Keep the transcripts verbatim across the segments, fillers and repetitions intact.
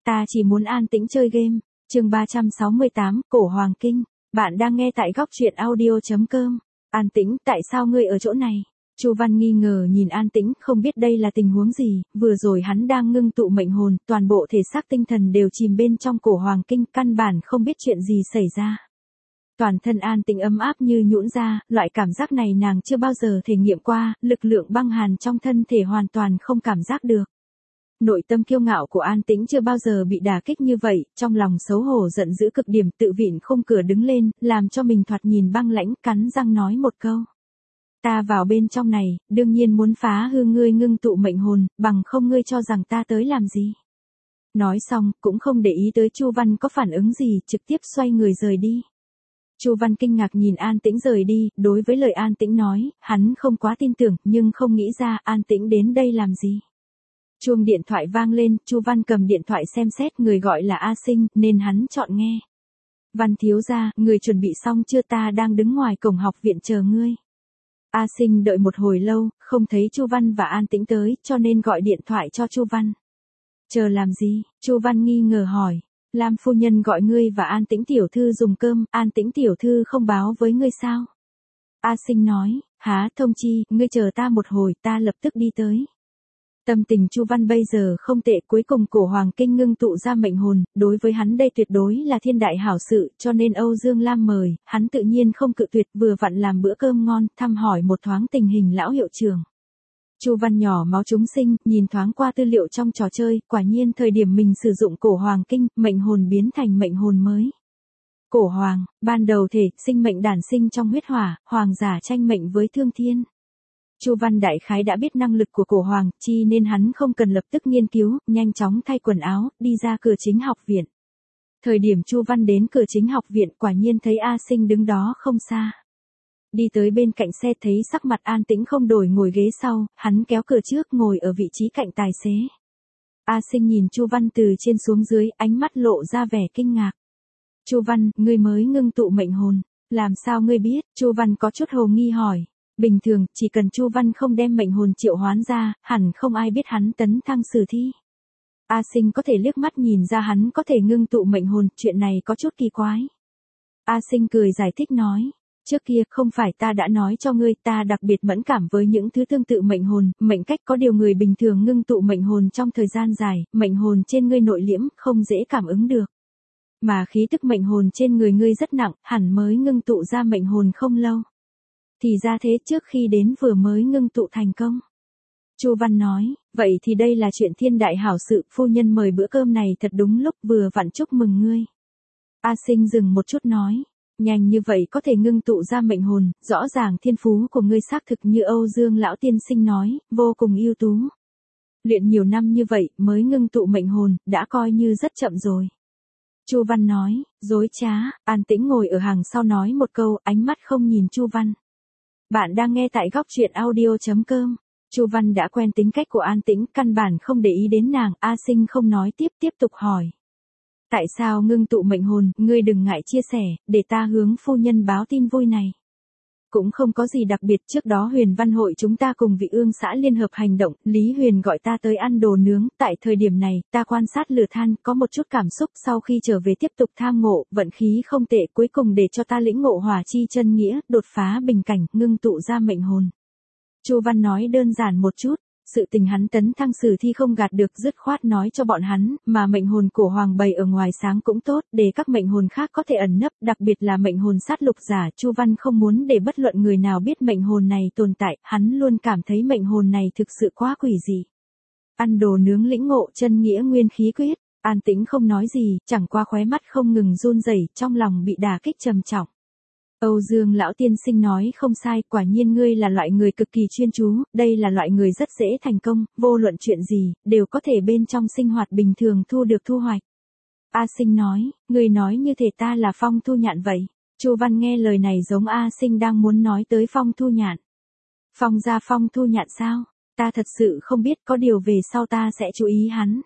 ta chỉ muốn an tĩnh chơi game. Chương ba trăm sáu mươi tám, Cổ Hoàng Kinh. Bạn đang nghe tại góc truyện audio chấm com. An Tĩnh, tại sao ngươi ở chỗ này? Chu Văn nghi ngờ nhìn An Tĩnh, không biết đây là tình huống gì, vừa rồi hắn đang ngưng tụ mệnh hồn, toàn bộ thể xác tinh thần đều chìm bên trong Cổ Hoàng Kinh, căn bản không biết chuyện gì xảy ra. Toàn thân An Tĩnh ấm áp như nhũn ra, loại cảm giác này nàng chưa bao giờ thể nghiệm qua, lực lượng băng hàn trong thân thể hoàn toàn không cảm giác được. Nội tâm kiêu ngạo của An Tĩnh chưa bao giờ bị đả kích như vậy, trong lòng xấu hổ giận dữ cực điểm, tự vịn khung cửa đứng lên, làm cho mình thoạt nhìn băng lãnh, cắn răng nói một câu. Ta vào bên trong này, đương nhiên muốn phá hư ngươi ngưng tụ mệnh hồn, bằng không ngươi cho rằng ta tới làm gì. Nói xong, cũng không để ý tới Chu Văn có phản ứng gì, trực tiếp xoay người rời đi. Chu Văn kinh ngạc nhìn An Tĩnh rời đi, đối với lời An Tĩnh nói, hắn không quá tin tưởng, nhưng không nghĩ ra An Tĩnh đến đây làm gì. Chuông điện thoại vang lên, Chu Văn cầm điện thoại xem xét, người gọi là A Sinh, nên hắn chọn nghe. Văn thiếu gia, người chuẩn bị xong chưa, ta đang đứng ngoài cổng học viện chờ ngươi. A Sinh đợi một hồi lâu, không thấy Chu Văn và An Tĩnh tới, cho nên gọi điện thoại cho Chu Văn. Chờ làm gì? Chu Văn nghi ngờ hỏi. Lam phu nhân gọi ngươi và An Tĩnh tiểu thư dùng cơm, An Tĩnh tiểu thư không báo với ngươi sao? A Sinh nói, há thông chi, ngươi chờ ta một hồi, ta lập tức đi tới. Tâm tình Chu Văn bây giờ không tệ, cuối cùng Cổ Hoàng Kinh ngưng tụ ra mệnh hồn, đối với hắn đây tuyệt đối là thiên đại hảo sự, cho nên Âu Dương Lam mời, hắn tự nhiên không cự tuyệt, vừa vặn làm bữa cơm ngon, thăm hỏi một thoáng tình hình lão hiệu trưởng. Chu Văn nhỏ máu chúng sinh, nhìn thoáng qua tư liệu trong trò chơi, quả nhiên thời điểm mình sử dụng Cổ Hoàng Kinh, mệnh hồn biến thành mệnh hồn mới. Cổ Hoàng, ban đầu thể, sinh mệnh đản sinh trong huyết hỏa, hoàng giả tranh mệnh với thương thiên. Chu Văn đại khái đã biết năng lực của Cổ Hoàng, chi nên hắn không cần lập tức nghiên cứu, nhanh chóng thay quần áo, đi ra cửa chính học viện. Thời điểm Chu Văn đến cửa chính học viện, quả nhiên thấy A Sinh đứng đó không xa. Đi tới bên cạnh xe thấy sắc mặt An Tĩnh không đổi, ngồi ghế sau, hắn kéo cửa trước ngồi ở vị trí cạnh tài xế. A Sinh nhìn Chu Văn từ trên xuống dưới, ánh mắt lộ ra vẻ kinh ngạc. Chu Văn, ngươi mới ngưng tụ mệnh hồn, làm sao ngươi biết? Chu Văn có chút hồ nghi hỏi. Bình thường, chỉ cần Chu Văn không đem mệnh hồn triệu hoán ra, hẳn không ai biết hắn tấn thăng sử thi. A Sinh có thể liếc mắt nhìn ra hắn có thể ngưng tụ mệnh hồn, chuyện này có chút kỳ quái. A Sinh cười giải thích nói, trước kia không phải ta đã nói cho ngươi, ta đặc biệt mẫn cảm với những thứ tương tự mệnh hồn, mệnh cách, có điều người bình thường ngưng tụ mệnh hồn trong thời gian dài, mệnh hồn trên ngươi nội liễm, không dễ cảm ứng được. Mà khí tức mệnh hồn trên người ngươi rất nặng, hẳn mới ngưng tụ ra mệnh hồn không lâu. Thì ra thế, trước khi đến vừa mới ngưng tụ thành công. Chu Văn nói, vậy thì đây là chuyện thiên đại hảo sự, phu nhân mời bữa cơm này thật đúng lúc, vừa vặn chúc mừng ngươi. A Sinh dừng một chút nói, nhanh như vậy có thể ngưng tụ ra mệnh hồn, rõ ràng thiên phú của ngươi xác thực như Âu Dương lão tiên sinh nói, vô cùng ưu tú. Luyện nhiều năm như vậy mới ngưng tụ mệnh hồn, đã coi như rất chậm rồi. Chu Văn nói, dối trá. An Tĩnh ngồi ở hàng sau nói một câu, ánh mắt không nhìn Chu Văn. Bạn đang nghe tại góc truyện audio chấm com. Chu Văn đã quen tính cách của An Tĩnh, căn bản không để ý đến nàng. A Sinh không nói tiếp, tiếp tục hỏi. Tại sao ngưng tụ mệnh hồn, ngươi đừng ngại chia sẻ, để ta hướng phu nhân báo tin vui này. Cũng không có gì đặc biệt, trước đó Huyền Văn hội chúng ta cùng Vị Ương xã liên hợp hành động, Lý Huyền gọi ta tới ăn đồ nướng, tại thời điểm này, ta quan sát lửa than, có một chút cảm xúc, sau khi trở về tiếp tục tham ngộ, vận khí không tệ, cuối cùng để cho ta lĩnh ngộ hỏa chi chân nghĩa, đột phá bình cảnh, ngưng tụ ra mệnh hồn. Chu Văn nói đơn giản một chút. Sự tình hắn tấn thăng sử thi không gạt được, dứt khoát nói cho bọn hắn, mà mệnh hồn Cổ Hoàng bày ở ngoài sáng cũng tốt, để các mệnh hồn khác có thể ẩn nấp, đặc biệt là mệnh hồn sát lục giả. Chu Văn không muốn để bất luận người nào biết mệnh hồn này tồn tại, hắn luôn cảm thấy mệnh hồn này thực sự quá quỷ dị. Ăn đồ nướng lĩnh ngộ chân nghĩa nguyên khí quyết, An Tĩnh không nói gì, chẳng qua khóe mắt không ngừng run rẩy, trong lòng bị đả kích trầm trọng. Âu Dương lão tiên sinh nói không sai, quả nhiên ngươi là loại người cực kỳ chuyên chú, đây là loại người rất dễ thành công, vô luận chuyện gì, đều có thể bên trong sinh hoạt bình thường thu được thu hoạch. A Sinh nói, ngươi nói như thể ta là Phong Thu Nhạn vậy. Chu Văn nghe lời này giống A Sinh đang muốn nói tới Phong Thu Nhạn. Phong gia Phong Thu Nhạn sao? Ta thật sự không biết, có điều về sau ta sẽ chú ý hắn.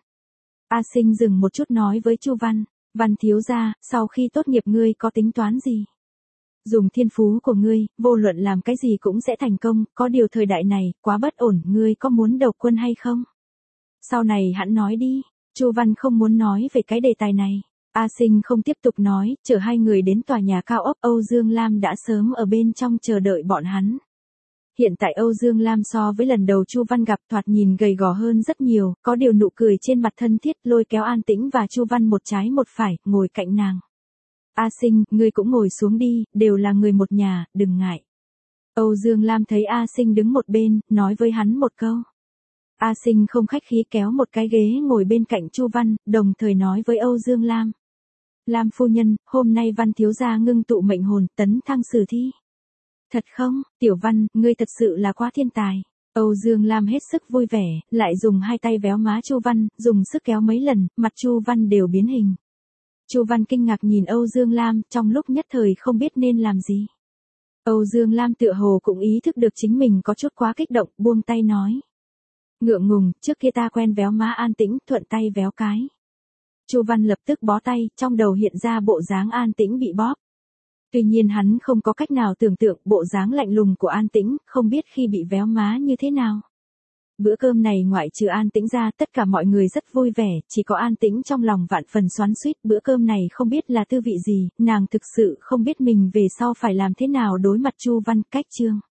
A Sinh dừng một chút nói với Chu Văn, Văn thiếu gia, sau khi tốt nghiệp ngươi có tính toán gì? Dùng thiên phú của ngươi, vô luận làm cái gì cũng sẽ thành công, có điều thời đại này, quá bất ổn, ngươi có muốn đầu quân hay không? Sau này hẵng nói đi. Chu Văn không muốn nói về cái đề tài này. A Sinh không tiếp tục nói, chở hai người đến tòa nhà cao ốc. Âu Dương Lam đã sớm ở bên trong chờ đợi bọn hắn. Hiện tại Âu Dương Lam so với lần đầu Chu Văn gặp thoạt nhìn gầy gò hơn rất nhiều, có điều nụ cười trên mặt thân thiết, lôi kéo An Tĩnh và Chu Văn một trái một phải, ngồi cạnh nàng. A Sinh, ngươi cũng ngồi xuống đi, đều là người một nhà, đừng ngại. Âu Dương Lam thấy A Sinh đứng một bên, nói với hắn một câu. A Sinh không khách khí kéo một cái ghế ngồi bên cạnh Chu Văn, đồng thời nói với Âu Dương Lam. Lam phu nhân, hôm nay Văn thiếu gia ngưng tụ mệnh hồn, tấn thăng sử thi. Thật không, Tiểu Văn, ngươi thật sự là quá thiên tài. Âu Dương Lam hết sức vui vẻ, lại dùng hai tay véo má Chu Văn, dùng sức kéo mấy lần, mặt Chu Văn đều biến hình. Chu Văn kinh ngạc nhìn Âu Dương Lam, trong lúc nhất thời không biết nên làm gì. Âu Dương Lam tựa hồ cũng ý thức được chính mình có chút quá kích động, buông tay nói. Ngượng ngùng, trước kia ta quen véo má An Tĩnh, thuận tay véo cái. Chu Văn lập tức bó tay, trong đầu hiện ra bộ dáng An Tĩnh bị bóp. Tuy nhiên hắn không có cách nào tưởng tượng bộ dáng lạnh lùng của An Tĩnh, không biết khi bị véo má như thế nào. Bữa cơm này ngoại trừ An Tĩnh ra, tất cả mọi người rất vui vẻ, chỉ có An Tĩnh trong lòng vạn phần xoắn xuýt, bữa cơm này không biết là tư vị gì, nàng thực sự không biết mình về sau phải làm thế nào đối mặt Chu Văn. Cách chương